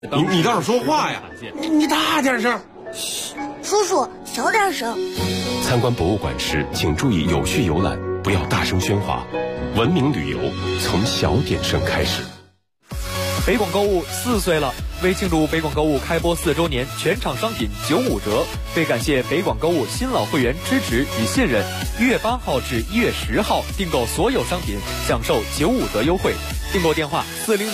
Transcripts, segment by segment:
你倒是说话呀！你大点声。 嘘，叔叔小点声。 参观博物馆时，请注意有序游览，不要大声喧哗。文明旅游从小点声开始。 北广购物4岁了，为庆祝北广购物开播4周年，全场商品95折。为感谢北广购物新老会员支持与信任，1月8号至1月10号订购所有商品享受95折优惠。订购电话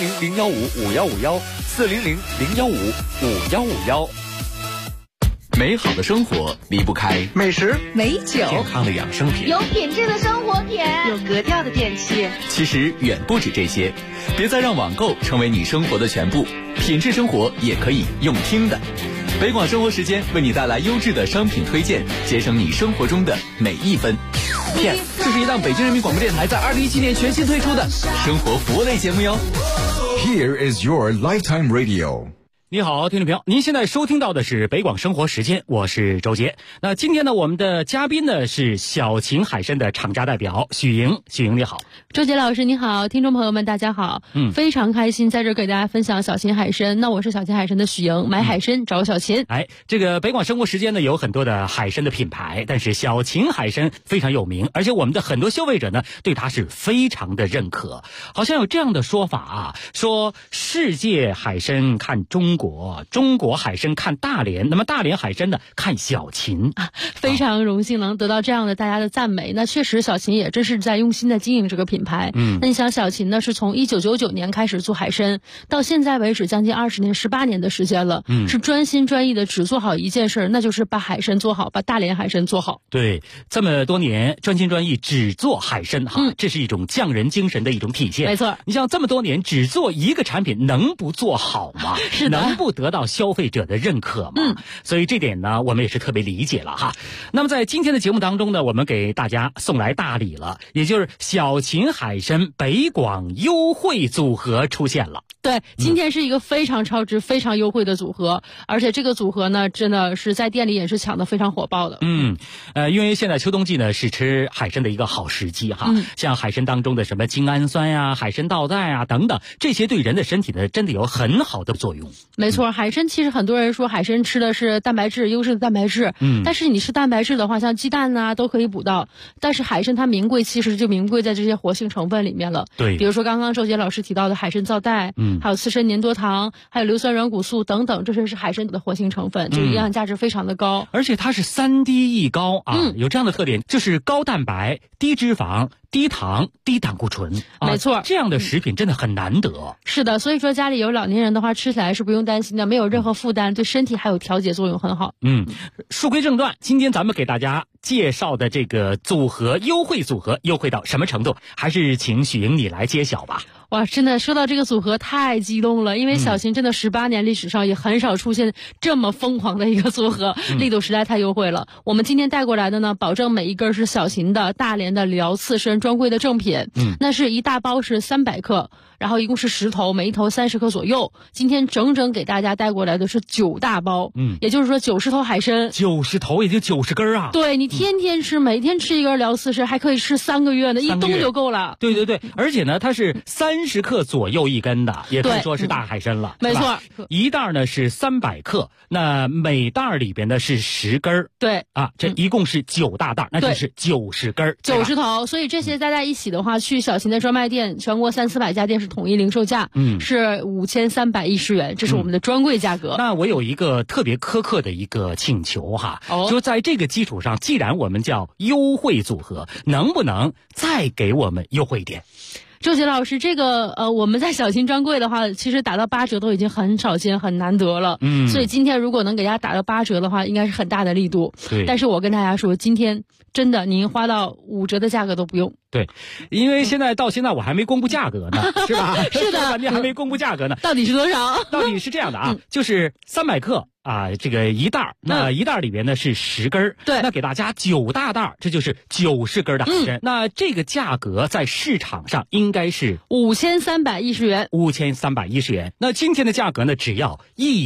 400-015-5151，400-015-5151。 美好的生活离不开美食、 美酒、 健康的养生品， 有品质的生活品， 有格调的电器。 其实远不止这些，别再让网购成为你生活的全部，品质生活也可以用听的。北广生活时间为你带来优质的商品推荐，节省你生活中的每一分。 这是一档北京人民广播电台在2017年全新推出的生活服务类节目哟。 Here is your lifetime radio。 你好，听众朋友，您现在收听到的是北广生活时间，我是周杰。那今天呢，我们的嘉宾呢是小秦海参的厂家代表许莹。许莹你好。 周杰老师你好，听众朋友们大家好。非常开心在这给大家分享小秦海参。那我是小秦海参的许莹，买海参找小秦。 这个北广生活时间呢有很多的海参的品牌，但是小秦海参非常有名，而且我们的很多消费者呢对它是非常的认可。好像有这样的说法啊，说世界海参看中国海参看大连，那么大连海参呢看小秦。 非常荣幸能得到这样的大家的赞美。那确实小秦也真是在用心的经营这个品牌。那你想小秦呢是从1999年开始做海参，到现在为止将近20年18年的时间了。是专心专意的只做好一件事，那就是把海参做好，把大连海参做好。 对，这么多年专心专意只做海参这是一种匠人精神的一种体现。 没错， 你像这么多年只做一个产品，能不做好吗？ 是的， 能不得到消费者的认可吗？所以这点呢我们也是特别理解了哈。那么在今天的节目当中呢，我们给大家送来大礼了，也就是小秦海参北广优惠组合出现了。 对，今天是一个非常超值非常优惠的组合，而且这个组合呢真的是在店里也是抢得非常火爆的。 因为现在秋冬季呢是吃海参的一个好时机哈。像海参当中的什么精氨酸呀、海参皂苷啊等等，这些对人的身体呢真的有很好的作用。 没错，海参其实很多人说海参吃的是蛋白质，优质的蛋白质。但是你吃蛋白质的话，像鸡蛋啊都可以补到，但是海参它名贵其实就名贵在这些活性成分里面了。 对， 比如说刚刚周杰老师提到的海参皂苷，还有刺参粘多糖，还有硫酸软骨素等等，这些是海参的活性成分，这个营养价值非常的高。 而且它是3低一高啊，有这样的特点，就是高蛋白、低脂肪、低糖、低胆固醇。 没错， 这样的食品真的很难得。 是的，所以说家里有老年人的话，吃起来是不用担心的，没有任何负担，对身体还有调节作用很好。 书归正传，今天咱们给大家介绍的这个组合优惠组合优惠到什么程度，还是请许莹你来揭晓吧。 哇，真的说到这个组合太激动了，因为小秦真的18年历史上也很少出现这么疯狂的一个组合，力度实在太优惠了。我们今天带过来的呢，保证每一根是小秦的大连的辽刺参专柜的正品。那是一大包是300克，然后一共是10头，每一头30克左右。今天整整给大家带过来的是9大包，也就是说90头海参 ，90头也就90根啊。 对，你天天吃，每天吃一根辽刺参，还可以吃3个月呢，一冬就够了。 对，而且呢，它是30克左右一根的，也可以说是大海参了。 没错， 一袋呢是300克，那每袋里边呢是10根。 对啊，这一共是9大袋，那就是90根 ，90头。所以这些加在一起的话，去小秦的专卖店，全国300-400家店是统一零售价，是5310元，这是我们的专柜价格。 那我有一个特别苛刻的一个请求哈，就在这个基础上，既然我们叫优惠组合，能不能再给我们优惠一点？ 周杰老师，这个我们在小秦专柜的话，其实打到8折都已经很少见很难得了。所以今天如果能给大家打到8折的话，应该是很大的力度。 对， 但是我跟大家说，今天真的您花到5折的价格都不用。 对，因为到现在我还没公布价格呢，是吧？ 是的， 你还没公布价格呢。 到底是多少？ 到底是这样的啊，就是300克这个一袋，那一袋里边呢是10根， 对， 那给大家9大袋，这就是90根的海参。那这个价格在市场上应该是 5310元 ，5310元。那今天的价格呢，只要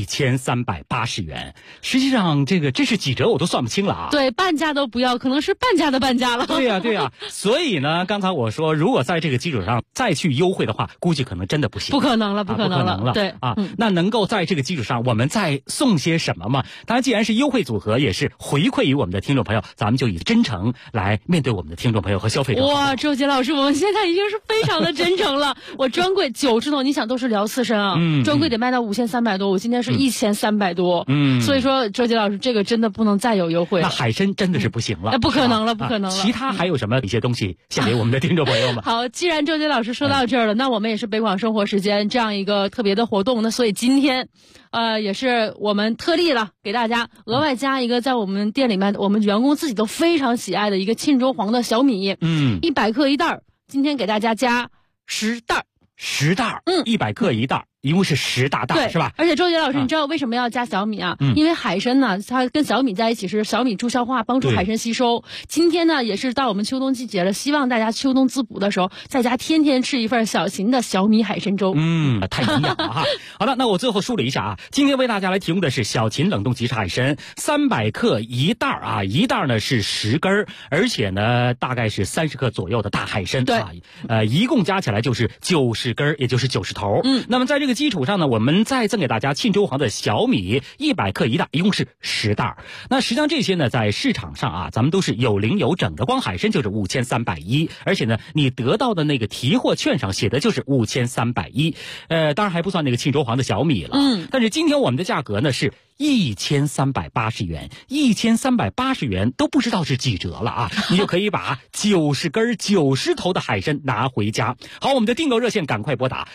1380元。实际上这是几折我都算不清了啊。 对，半价都不要，可能是半价的半价了。 对呀。所以呢，刚才我说，如果在这个基础上再去优惠的话，估计可能真的不行。 不可能了。对啊，那能够在这个基础上，我们再送些什么嘛？当然，既然是优惠组合，也是回馈于我们的听众朋友，咱们就以真诚来面对我们的听众朋友和消费者。 哇，周杰老师，我们现在已经是非常的真诚了。我专柜90头，你想都是聊刺身啊，专柜得卖到5300多，我今天是1300多，所以说周杰老师这个真的不能再有优惠了。 那海参真的是不行了， 不可能了。 其他还有什么一些东西献给我们的听众朋友们？ 好，既然周杰老师说到这儿了，那我们也是北广生活时间这样一个特别的活动，那所以今天也是我们特例了，给大家额外加一个在我们店里面我们员工自己都非常喜爱的一个沁州黄的小米，100克一袋，今天给大家加10袋，100克一袋。一共是10大袋，是吧？而且周杰老师，你知道为什么要加小米啊？因为海参呢，它跟小米在一起是小米助消化，帮助海参吸收。今天呢，也是到我们秋冬季节了，希望大家秋冬滋补的时候，在家天天吃一份小型的小米海参粥。 太营养了哈。好了，那我最后梳理一下啊，今天为大家来提供的是小秦冷冻即食海参，300克一袋啊，一袋呢是10根，而且呢大概是30克左右的大海参， 对， 一共加起来就是90根，也就是90头。那么在这个基础上呢，我们再赠给大家沁州黄的小米100克一袋，一共是10袋。那实际上这些呢，在市场上啊，咱们都是有零有整的，光海参就是5310，而且呢，你得到的那个提货券上写的就是5310，当然还不算那个沁州黄的小米了。但是今天我们的价格呢是1380元，1380元都不知道是几折了啊！你就可以把90根90头的海参拿回家。好，我们的订购热线赶快拨打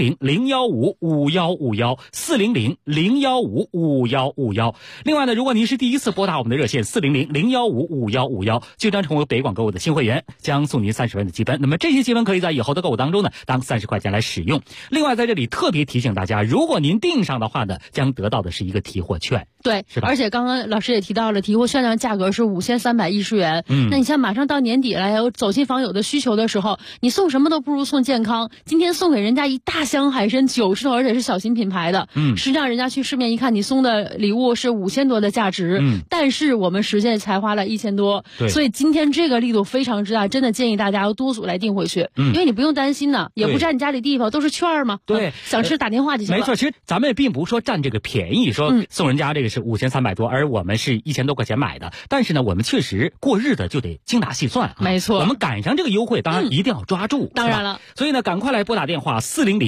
400-015-5151，400-015-5151。另外呢，如果您是第一次拨打我们的热线400-015-5151，就将成为北广购物的新会员，将送您30元的积分。那么这些积分可以在以后的购物当中呢，当30块钱来使用。另外在这里特别提醒大家，如果您订上的话呢，将得到的是一个提货券。 对，是吧？而且刚刚老师也提到了，提货券的价格是5310元。那你像马上到年底了，有走亲访友的需求的时候，你送什么都不如送健康。今天送给人家一大箱海参90头，而且是小型品牌的。实际上人家去市面一看，你送的礼物是5000多的价值，但是我们实际才花了1000多。所以今天这个力度非常之大，真的建议大家要多组来订回去，因为你不用担心呢，也不占你家里地方，都是券嘛。 对， 想吃打电话就行了。 没错，其实咱们也并不是说占这个便宜，说送人家这个是5300多，而我们是1000多块钱买的。但是呢，我们确实过日子就得精打细算， 没错。 我们赶上这个优惠，当然一定要抓住。 当然了， 所以呢，赶快来拨打电话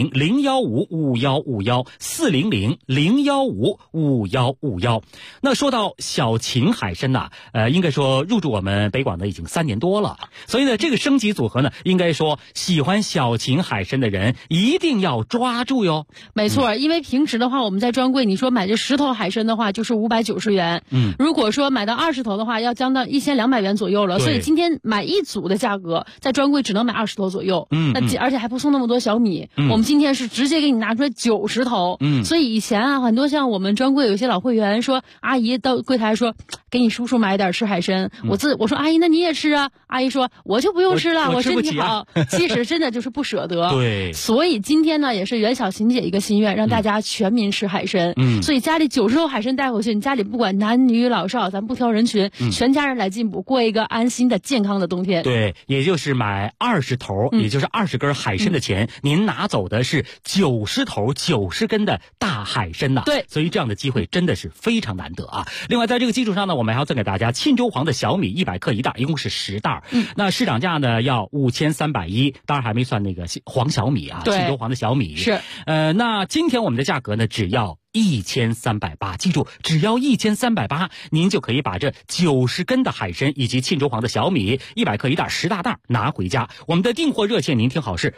400-015-5151，400-015-5151。那说到小秦海参呐，应该说入驻我们北广的已经3年多了。所以呢，这个升级组合呢，应该说喜欢小秦海参的人一定要抓住哟。 没错，因为平时的话，我们在专柜你说买这10头海参的话，就是590元。如果说买到20头的话，要将到1200元左右了。所以今天买一组的价格，在专柜只能买20头左右。而且还不送那么多小米。我们今天是直接给你拿出来90头。所以以前啊，很多像我们专柜有一些老会员说，阿姨到柜台说，给你叔叔买点吃海参。我说阿姨，那你也吃啊？阿姨说我就不用吃了，我身体好。其实真的就是不舍得。 对。 所以今天呢，也是袁小琴姐一个心愿，让大家全民吃海参。所以家里90头海参带回去，你家里不管男女老少，咱不挑人群，全家人来进补，过一个安心的健康的冬天。 对，也就是买20头，也就是20根海参的钱，您拿走的是90头90根的大海参呐。 对， 所以这样的机会真的是非常难得啊。另外在这个基础上呢，我们还要赠给大家沁州黄的小米100克一袋，一共是10袋。那市场价呢要5310，当然还没算那个黄小米啊，沁州黄的小米是。 那今天我们的价格呢只要1380，记住，只要1380，您就可以把这90根的海参以及沁州黄的小米100克一袋10大袋拿回家。我们的订货热线您听好是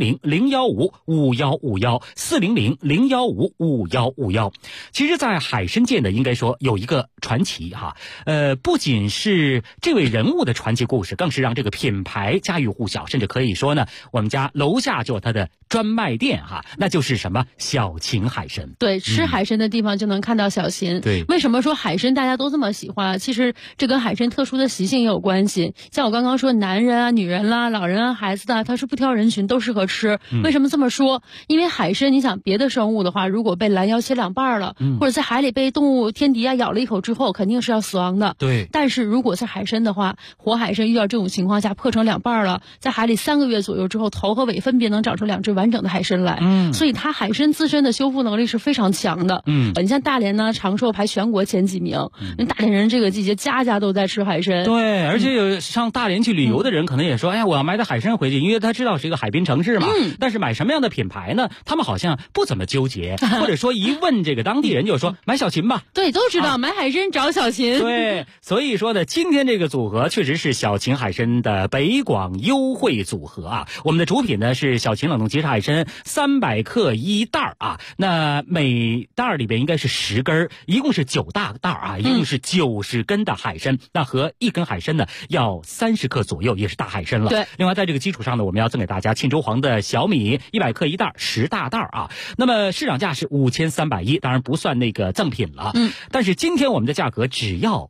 400-015-5151，400-015-5151。其实在海参界呢，应该说有一个传奇哈，不仅是这位人物的传奇故事，更是让这个品牌家喻户晓，甚至可以说呢，我们家楼下就有它的专卖店哈，那就是什么小秦海参。 对，吃吃海参的地方就能看到小鲟。 对， 为什么说海参大家都这么喜欢？其实这跟海参特殊的习性也有关系。像我刚刚说，男人啊、女人啦、老人啊、孩子的，它是不挑人群，都适合吃。为什么这么说？因为海参，你想别的生物的话，如果被拦腰切两半了，或者在海里被动物天敌啊咬了一口之后，肯定是要死亡的。 对。 但是如果是海参的话，活海参遇到这种情况下破成两半了，在海里3个月左右之后，头和尾分别能长出2只完整的海参来。所以它海参自身的修复能力是非常强的。你像大连呢，长寿排全国前几名。大连人这个季节家家都在吃海参。 对，而且有上大连去旅游的人可能也说，哎呀，我要买点海参回去，因为他知道是一个海滨城市嘛。但是买什么样的品牌呢？他们好像不怎么纠结，或者说一问这个当地人就说买小鲟吧。 对，都知道买海参找小鲟。 对，所以说呢，今天这个组合确实是小鲟海参的北广优惠组合啊。我们的主品呢是小鲟冷冻即食海参300克1袋啊，那每袋里边应该是10根，一共是9大袋啊，一共是90根的海参。那和1根海参呢要30克左右，也是大海参了。 对。 另外在这个基础上呢，我们要赠给大家沁州黄的小米100克1袋10大袋啊。那么市场价是5310，当然不算那个赠品了。但是今天我们的价格只要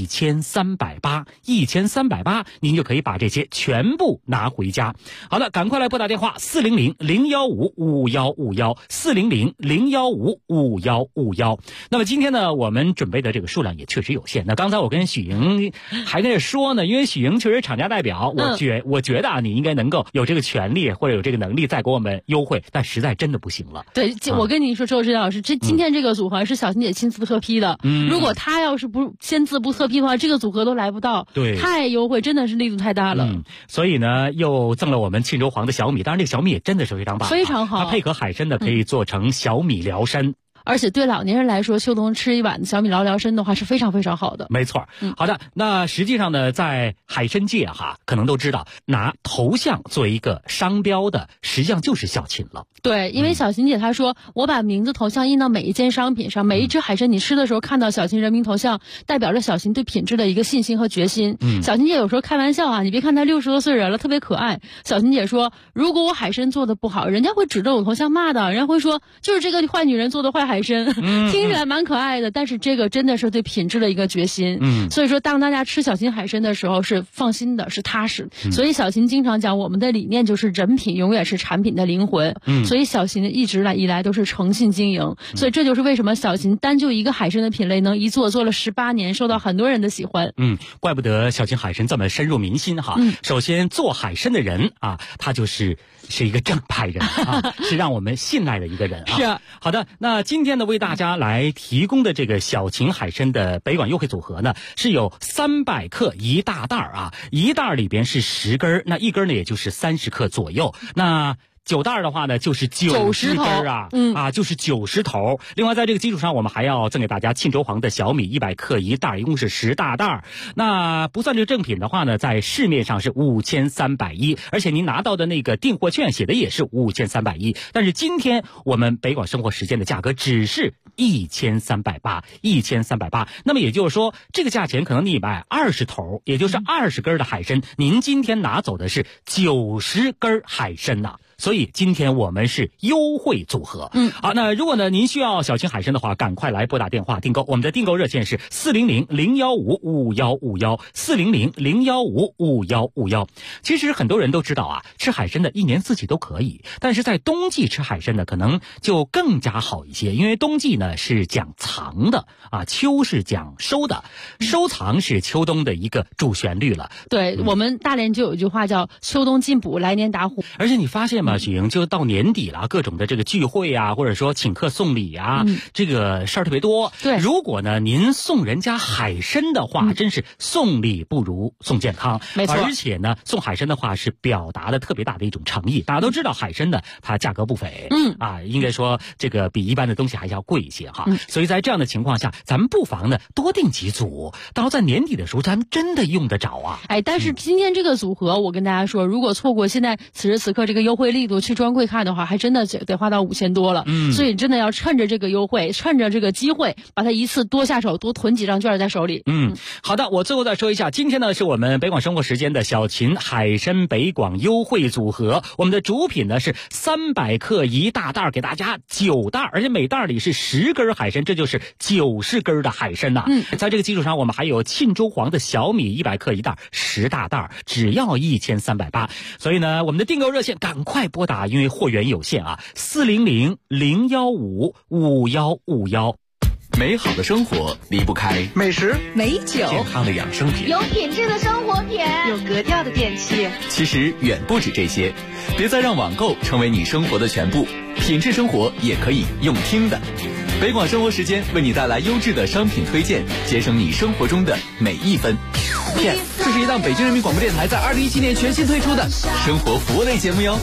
1380，1380，您就可以把这些全部拿回家。好了，赶快来拨打电话400-015-5151，400-015-5151。那么今天呢，我们准备的这个数量也确实有限。那刚才我跟许莹还跟着说呢，因为许莹确实是厂家代表，我觉得啊，你应该能够有这个权利或者有这个能力再给我们优惠，但实在真的不行了。 对，我跟你说，周指导老师，今天这个组合是小鲟姐亲自特批的。如果她要是不签字不特批的话，这个组合都来不到。 对， 太优惠，真的是力度太大了。 所以呢，又赠了我们沁州黄的小米，当然这个小米也真的是非常棒， 非常好。 它配合海参呢，可以做成小米辽参。 而且对老年人来说，秋冬吃一碗小米辽参的话是非常非常好的。 没错。好的，那实际上呢，在海参界可能都知道，拿头像作为一个商标的，实际上就是小鲟了。 对，因为小鲟姐她说，我把名字头像印到每一件商品上，每一只海参你吃的时候看到小鲟人名头像，代表着小鲟对品质的一个信心和决心。小鲟姐有时候开玩笑啊，你别看她60多岁人了，特别可爱。小鲟姐说，如果我海参做的不好，人家会指着我头像骂的，人家会说就是这个坏女人做的坏海参。听起来蛮可爱的，但是这个真的是对品质的一个决心。所以说当大家吃小鲟海参的时候是放心的，是踏实。所以小鲟经常讲，我们的理念就是人品永远是产品的灵魂。所以小鲟一直以来都是诚信经营。所以这就是为什么小鲟单就一个海参的品类能一做了18年，受到很多人的喜欢。 怪不得小鲟海参这么深入民心哈。首先做海参的人啊，他是一个正派人啊，是让我们信赖的一个人啊。 是。 好的，那今天呢为大家来提供的这个小鲟海参的北广优惠组合呢，是有300克1大袋啊，一袋里边是10根，那一根呢也就是30克左右。那9袋的话呢，就是90根啊，就是90头。另外，在这个基础上，我们还要赠给大家沁州黄的小米100克1袋，一共是10大袋。那不算这个正品的话呢，在市面上是5310，而且您拿到的那个订货券写的也是5310。但是今天我们北广生活时间的价格只是1380，1380。那么也就是说，这个价钱可能你买20头，也就是20根的海参，您今天拿走的是90根海参呐。所以今天我们是优惠组合。好，那如果呢您需要小鲟海参的话，赶快来拨打电话订购。我们的订购热线是400-015-5151，400-015-5151。其实很多人都知道啊，吃海参的一年四季都可以，但是在冬季吃海参呢，可能就更加好一些，因为冬季呢是讲藏的啊，秋是讲收的，收藏是秋冬的一个主旋律了。 对，我们大连就有一句话叫秋冬进补，来年打虎。 而且你发现吗，许莹，就到年底了，各种的这个聚会啊，或者说请客送礼啊，这个事儿特别多。 对， 如果呢您送人家海参的话，真是送礼不如送健康。 没错。 而且呢，送海参的话是表达的特别大的一种诚意。大家都知道海参呢，它价格不菲，应该说这个比一般的东西还要贵一些哈。所以在这样的情况下，咱们不妨呢多订几组，到在年底的时候，咱们真的用得着啊。 但是今天这个组合，我跟大家说，如果错过现在此时此刻这个优惠力度去专柜看的话，还真的得花到5000多了。所以真的要趁着这个优惠，趁着这个机会，把它一次多下手，多囤几张券在手里。 好的，我最后再说一下，今天呢是我们北广生活时间的小秦海参北广优惠组合，我们的主品呢是300克一大袋，给大家9袋，而且每袋里是10根海参，这就是90根的海参呐。在这个基础上，我们还有沁州黄的小米100克一袋，10大袋，只要1380。所以呢，我们的订购热线赶快拨打，因为货源有限啊，400-015-5151。 美好的生活离不开美食、 美酒、 健康的养生品， 有品质的生活品， 有格调的电器。 其实远不止这些，别再让网购成为你生活的全部，品质生活也可以用听的。北广生活时间为你带来优质的商品推荐，节省你生活中的每一分。 这是一档北京人民广播电台在2017年全新推出的生活服务类节目哟。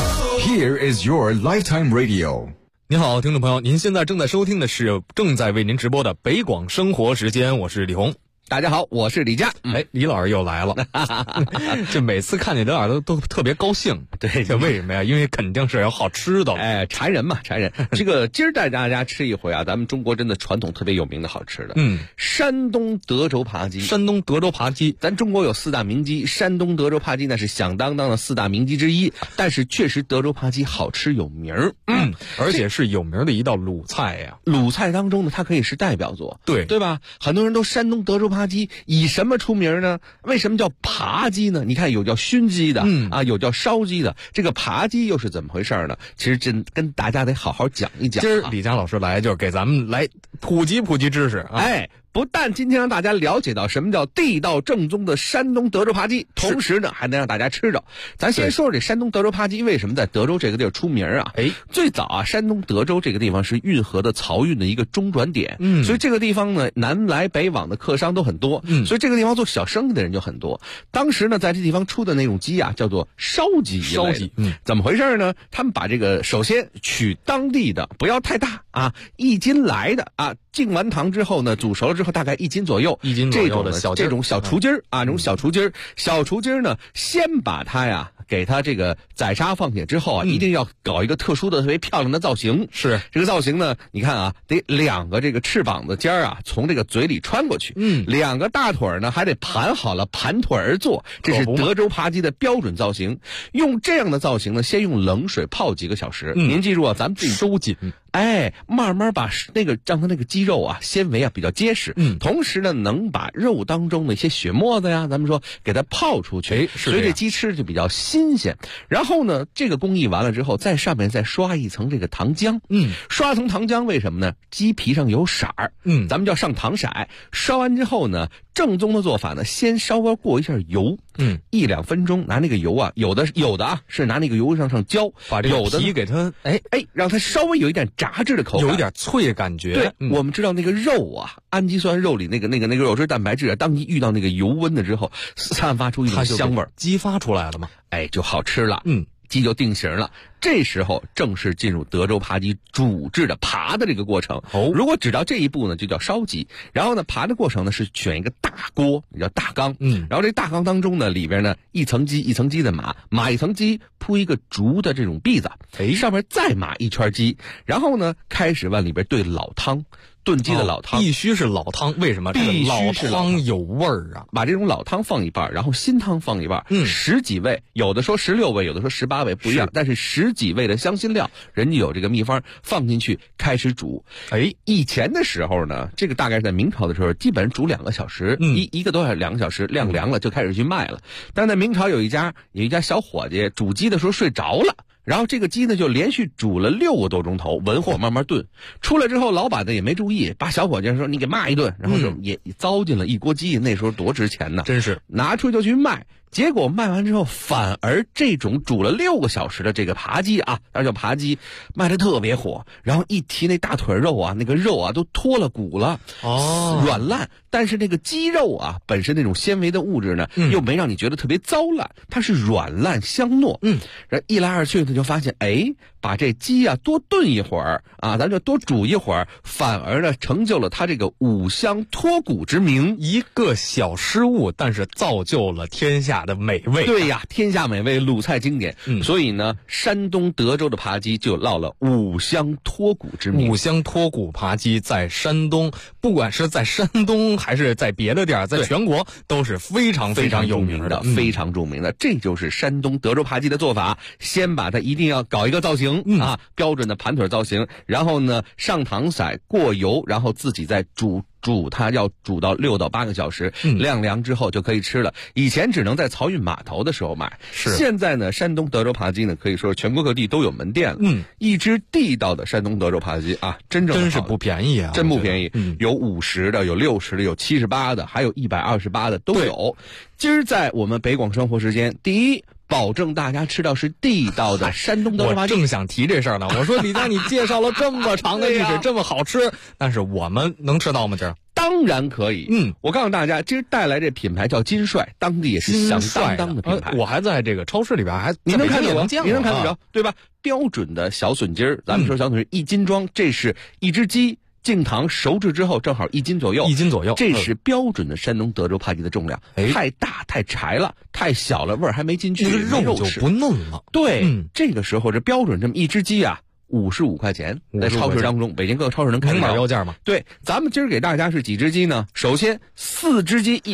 Here is your lifetime radio。 您好，听众朋友，您现在正在收听的是正在为您直播的北广生活时间，我是李红。 大家好，我是李佳。 李老师又来了，这每次看见李老师都特别高兴。 对， 这为什么呀？因为肯定是有好吃的。 馋人嘛，馋人。这个今儿带大家吃一回啊，咱们中国真的传统特别有名的好吃的。山东德州扒鸡。 山东德州扒鸡， 咱中国有4大名鸡，山东德州扒鸡那是响当当的4大名鸡之一。但是确实德州扒鸡好吃有名儿。 而且是有名的一道鲁菜呀。 鲁菜当中呢，它可以是代表作，对吧？很多人都山东德州扒鸡以什么出名呢？为什么叫扒鸡呢？你看有叫熏鸡的，有叫烧鸡的，这个扒鸡又是怎么回事呢？其实真跟大家得好好讲一讲。 今儿李佳老师来就是给咱们来普及知识啊。 不但今天让大家了解到什么叫地道正宗的山东德州扒鸡，同时呢还能让大家吃着。咱先说说这山东德州扒鸡为什么在德州这个地儿出名啊？最早啊，山东德州这个地方是运河的漕运的一个中转点，所以这个地方呢南来北往的客商都很多，所以这个地方做小生意的人就很多。当时呢，在这地方出的那种鸡啊，叫做烧鸡。怎么回事呢？他们把这个首先取当地的，不要太大啊，1斤来的啊，进完糖之后呢，煮熟了之后大概1斤左右，这种小雏鸡儿啊，这种小雏鸡儿呢，先把它呀给它这个宰杀放血之后啊，一定要搞一个特殊的特别漂亮的造型。 是这个造型呢，你看啊，得2个这个翅膀的尖儿啊从这个嘴里穿过去，2个大腿呢还得盘好了，盘腿而坐，这是德州扒鸡的标准造型。用这样的造型呢，先用冷水泡几个小时。您记住啊，咱们自己收紧。 慢慢把让它那个鸡肉啊纤维啊比较结实，同时呢能把肉当中的一些血沫子呀，咱们说给它泡出去，所以这鸡吃就比较新鲜。然后呢，这个工艺完了之后，在上面再刷一层这个糖浆，刷层糖浆为什么呢？鸡皮上有色儿，咱们叫上糖色。刷完之后呢，正宗的做法呢，先稍微过一下油，1-2分钟，拿那个油啊，有的啊是拿那个油上浇， 把这个皮给它让它稍微有一点炸制的口感， 有一点脆的感觉。 对，我们知道那个肉啊，氨基酸肉里那个肉质蛋白质啊，当你遇到那个油温的之后，散发出一种香味儿， 激发出来了嘛， 就好吃了。鸡就定型了。这时候正式进入德州扒鸡煮制的扒的这个过程。如果只到这一步呢，就叫烧鸡。然后呢，扒的过程呢是选一个大锅，叫大缸。然后这大缸当中呢，里边呢一层鸡一层鸡的码一层鸡，铺一个竹的这种篦子，上面再码一圈鸡，然后呢开始往里边兑老汤。炖鸡的老汤必须是老汤，为什么？这个老汤有味儿啊！ 把这种老汤放一半，然后新汤放一半，10几味，有的说16味，有的说18味，不一样。但是10几味的香辛料，人家有这个秘方，放进去开始煮。以前的时候呢，这个大概是在明朝的时候，基本煮2个小时，一个多小时2个小时，晾凉了就开始去卖了。但在明朝有一家小伙计煮鸡的时候睡着了。然后这个鸡呢就连续煮了6个多钟头，文火慢慢炖。出来之后，老板呢也没注意，把小伙计说你给骂一顿，然后就也糟践了一锅鸡。那时候多值钱呢， 真是拿出就去卖。结果卖完之后，反而这种煮了6个小时的这个扒鸡啊，那叫扒鸡，卖得特别火。然后一提那大腿肉啊，那个肉啊都脱了骨了，软烂。但是那个鸡肉啊，本身那种纤维的物质呢，又没让你觉得特别糟烂，它是软烂香糯。然后一来二去的呢就发现，把这鸡啊多炖一会儿啊，咱就多煮一会儿，反而呢成就了它这个五香脱骨之名。 一个小失误，但是造就了天下的美味。 对呀，天下美味，鲁菜经典。所以呢，山东德州的扒鸡就落了五香脱骨之名。 五香脱骨扒鸡在山东，不管是在山东还是在别的地儿，在全国都是非常非常有名的， 非常著名的。这就是山东德州扒鸡的做法，先把它一定要搞一个造型啊，标准的盘腿造型，然后呢上糖色过油，然后自己再煮它，要煮到6到8个小时，晾凉之后就可以吃了。以前只能在漕运码头的时候买，现在呢，山东德州扒鸡呢，可以说全国各地都有门店了。一只地道的山东德州扒鸡啊，真是不便宜啊， 真不便宜。有50的，有60的，有78的，还有128的都有。今儿在我们北广生活时间，第一，保证大家吃到是地道的山东德州扒鸡。 我正想提这事儿呢。我说李佳，你介绍了这么长的历史，这么好吃，但是我们能吃到吗？今儿当然可以。我告诉大家，今儿带来这品牌叫金帅，当地也是响当当的品牌。 我还在这个超市里边你能看得着， 你能看得着，对吧？标准的小笋筋儿，咱们说小笋筋1斤装，这是一只鸡。净糖熟制之后正好1斤左右，这是标准的山东德州扒鸡的重量。太大太柴了，太小了味儿还没进去， 肉就不嫩了。 对，这个时候这标准这么一只鸡啊，55块钱，在超市当中，北京各个超市能看到标价吗？ 对，咱们今儿给大家是几只鸡呢？首先4只鸡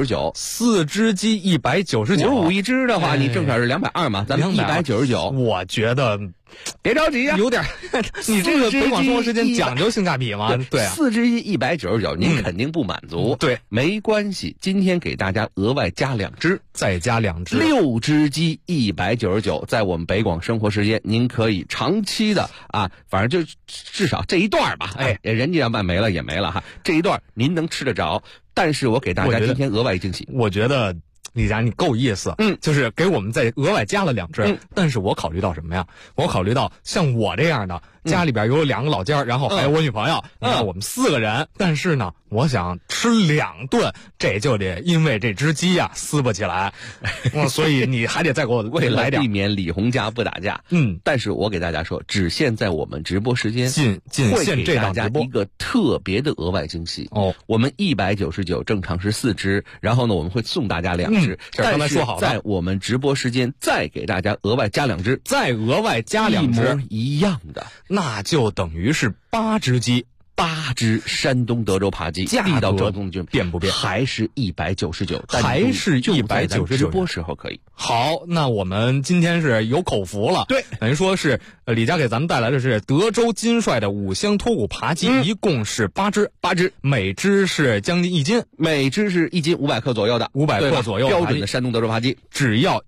199，4 只鸡199，55 一只的话，你正好是220嘛，咱们199。 我觉得。 别着急呀， 有点，你这个北广生活时间讲究性价比吗？对啊， 4只鸡199，您肯定不满足。 对， 没关系，今天给大家额外加2只， 再加2只 ，6只鸡199，在我们北广生活时间，您可以长期的啊，反正就至少这一段吧，人家要卖没了也没了哈，这一段您能吃得着。但是我给大家今天额外惊喜， 我觉得。李佳，你够意思，就是给我们再额外加了2只，但是我考虑到什么呀？我考虑到像我这样的，家里边有2个老家，然后还有我女朋友，你看我们4个人，但是呢，我想吃2顿，这就得因为这只鸡呀撕不起来，所以你还得再给我为了来点， 避免李红家不打架。但是我给大家说，只限在我们直播时间， 会给大家一个特别的额外惊喜哦。我们199正常是4只，然后呢，我们会送大家2只。 这刚才说好了， 在我们直播时间再给大家额外加2只， 再额外加2只， 一模一样的， 那就等于是8只鸡。 8只山东德州扒鸡，地道正宗就变不变？ 还是199， 还是199， 直播时候可以。 好，那我们今天是有口福了。 对， 等于说是李佳给咱们带来的是德州金帅的五香脱骨扒鸡，一共是8只，每只是将近1斤， 每只是1斤500克左右的 ，500克左右标准的山东德州扒鸡， 只要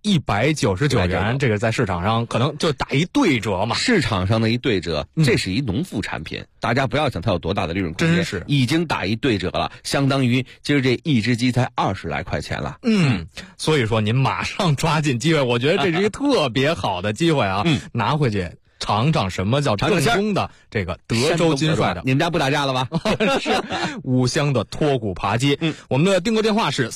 199元。这个在市场上可能就打一对折嘛。 市场上的一对折，这是一农副产品，大家不要想它有多大的利润空间， 真是已经打一对折了，相当于今儿这一只鸡才20来块钱了。 所以说您马上抓紧机会，我觉得这是一个特别好的机会啊，拿回去尝尝什么叫正宗的这个德州金帅的。 你们家不打架了吧？ 是五香的脱骨扒鸡。我们的订购电话是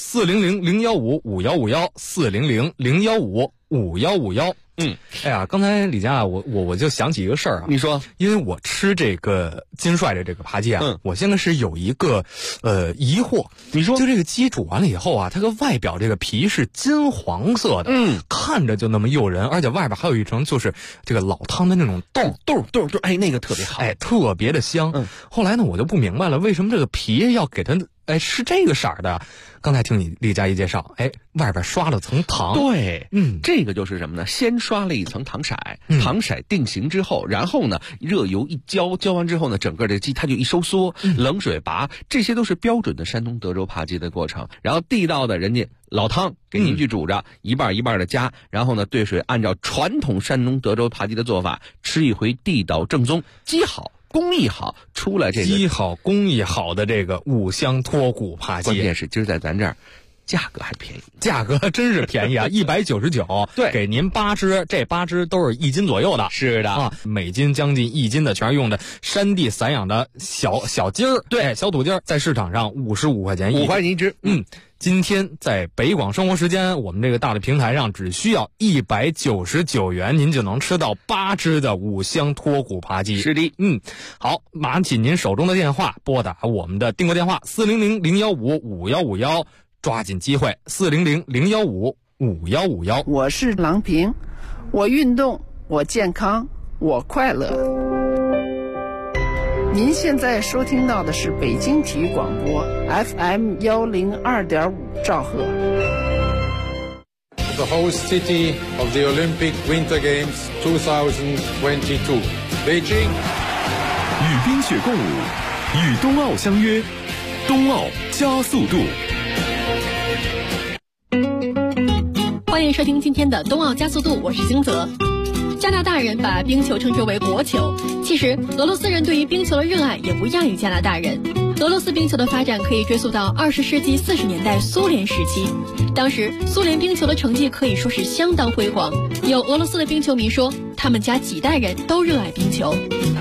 400-015-5151，400-015-5151。哎呀，刚才李佳，我就想起一个事儿啊。 你说， 因为我吃这个金帅的这个扒鸡啊，我现在是有一个疑惑。 你说， 就这个鸡煮完了以后啊，它个外表这个皮是金黄色的，看着就那么诱人，而且外边还有一层就是这个老汤的那种豆， 哎，那个特别好， 哎，特别的香。后来呢，我就不明白了，为什么这个皮要给它是这个色儿的？刚才听你李佳一介绍，外边刷了层糖。 对，这个就是什么呢？先刷了一层糖色，糖色定型之后，然后呢，热油一浇完之后呢，整个这鸡它就一收缩，冷水拔，这些都是标准的山东德州扒鸡的过程。然后地道的人家老汤给您去煮着，一半一半的加，然后呢兑水，按照传统山东德州扒鸡的做法，吃一回地道正宗，鸡好。工艺好，出来这个鸡好工艺好的这个五香脱骨扒鸡， 关键是今儿在咱这儿价格还便宜， 价格真是便宜啊，199， 对， 给您8只，这8只都是1斤左右的。 是的啊，每斤将近1斤的，全是用的山地散养的小鸡儿， 对， 小土鸡儿，在市场上55块钱 5块钱一只。 今天在北广生活时间，我们这个大的平台上，只需要199元，您就能吃到8只的5香脱骨扒鸡。 是的， 好，拿起您手中的电话，拨打我们的订购电话400-015-5151，抓紧机会400-015-5151。 我是郎平，我运动，我健康，我快乐。您现在收听到的是北京体育广播 FM 102.5兆赫。 The host city of the Olympic Winter Games 2022, Beijing。 与冰雪共舞，与冬奥相约，冬奥加速度。 欢迎收听今天的冬奥加速度，我是金泽。加拿大人把冰球称之为国球，其实俄罗斯人对于冰球的热爱也不亚于加拿大人。俄罗斯冰球的发展可以追溯到20世纪40年代苏联时期，当时苏联冰球的成绩可以说是相当辉煌。有俄罗斯的冰球迷说，他们家几代人都热爱冰球。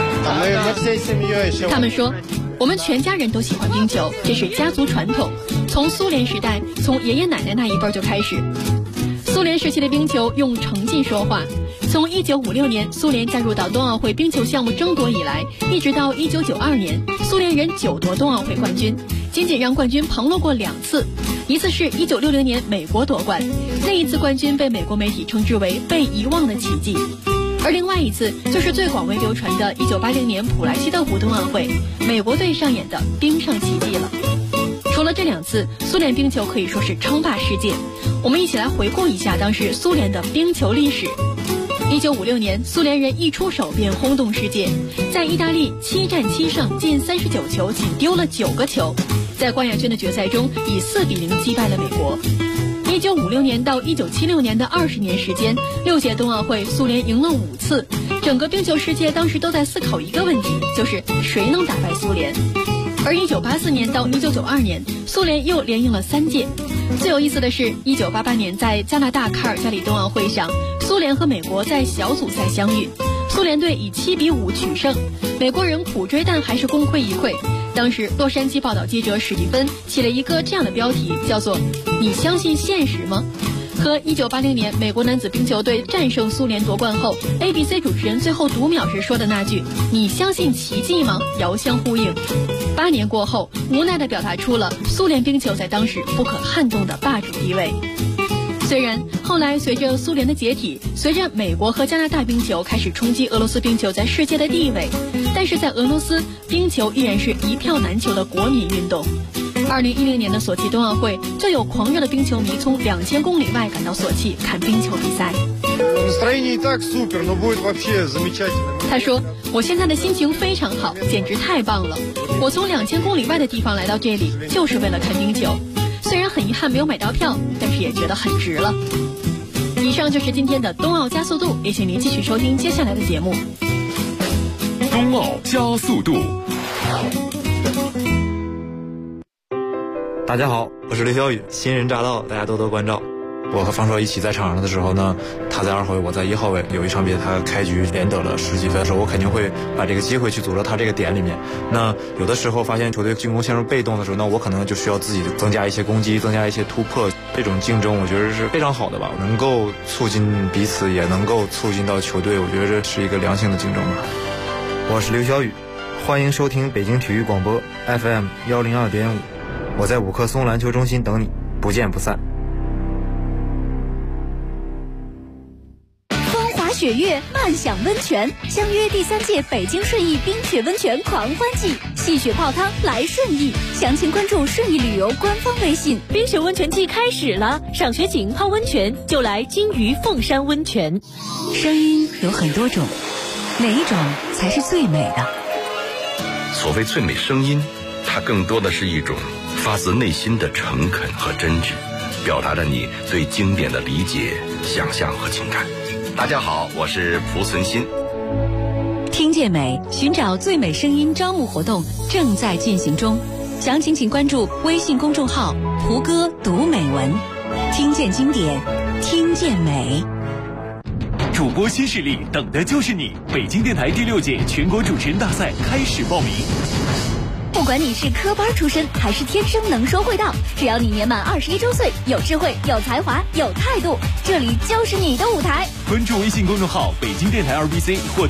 他们说，我们全家人都喜欢冰球，这是家族传统，从苏联时代，从爷爷奶奶那一辈就开始。苏联时期的冰球用成绩说话，从1956年苏联加入到冬奥会冰球项目争夺以来，一直到1992年，苏联人9夺冬奥会冠军，仅仅让冠军旁落过2次，一次是1960年美国夺冠，那一次冠军被美国媒体称之为被遗忘的奇迹，而另外一次就是最广为流传的1980年普莱希特湖冬奥会，美国队上演的冰上奇迹了。除了这2次，苏联冰球可以说是称霸世界。我们一起来回顾一下当时苏联的冰球历史。1956年，苏联人一出手便轰动世界，在意大利7战7胜，进39球，仅丢了9个球，在冠亚军的决赛中以4-0击败了美国。1956年到1976年的20年时间，6届冬奥会苏联赢了5次，整个冰球世界当时都在思考一个问题，就是谁能打败苏联。而1984年到1992年，苏联又连赢了3届。最有意思的是，1988年在加拿大卡尔加里冬奥会上，苏联和美国在小组赛相遇，苏联队以7-5取胜，美国人苦追但还是功亏一篑。当时洛杉矶报道记者史蒂芬起了一个这样的标题，叫做“你相信现实吗？”和1980年美国男子冰球队战胜苏联夺冠后 ABC 主持人最后读秒时说的那句“你相信奇迹吗”遥相呼应。8年过后，无奈地表达出了苏联冰球在当时不可撼动的霸主地位。虽然后来随着苏联的解体，随着美国和加拿大冰球开始冲击俄罗斯冰球在世界的地位，但是在俄罗斯，冰球依然是一票难求的国民运动。2010年的索契冬奥会，就有狂热的冰球迷从2000公里外赶到索契看冰球比赛。他说：“我现在的心情非常好，简直太棒了！我从2000公里外的地方来到这里，就是为了看冰球。虽然很遗憾没有买到票，但是也觉得很值了。”以上就是今天的冬奥加速度，也请您继续收听接下来的节目。 冬奥加速度。 大家好，我是刘晓宇，新人乍到，大家多多关照。我和方硕一起在场上的时候呢，他在2号位，我在1号位。有一场比赛，他开局连得了10几分的时候，我肯定会把这个机会去组到他这个点里面。那有的时候发现球队进攻陷入被动的时候，那我可能就需要自己增加一些攻击，增加一些突破。这种竞争，我觉得是非常好的吧，能够促进彼此，也能够促进到球队。我觉得这是一个良性的竞争吧。 我是刘晓宇，欢迎收听北京体育广播 FM 102.5。我在5棵松篮球中心等你，不见不散。 风华雪月，漫享温泉，相约第3届北京顺义冰雪温泉狂欢季，戏雪泡汤来顺义，详情关注顺义旅游官方微信。 冰雪温泉季开始了，赏雪景泡温泉就来金鱼凤山温泉。 声音有很多种，哪一种才是最美的？ 所谓最美声音，它更多的是一种发自内心的诚恳和真挚，表达着你对经典的理解、想象和情感。大家好，我是蒲存昕。 听见美，寻找最美声音招募活动正在进行中。 详情请关注微信公众号胡歌读美文，听见经典，听见美。 主播新势力，等的就是你！北京电台第6届全国主持人大赛开始报名。 不管你是科班出身还是天生能说会道，只要你年满21周岁，有智慧、有才华、有态度，这里就是你的舞台。 关注微信公众号北京电台2BC或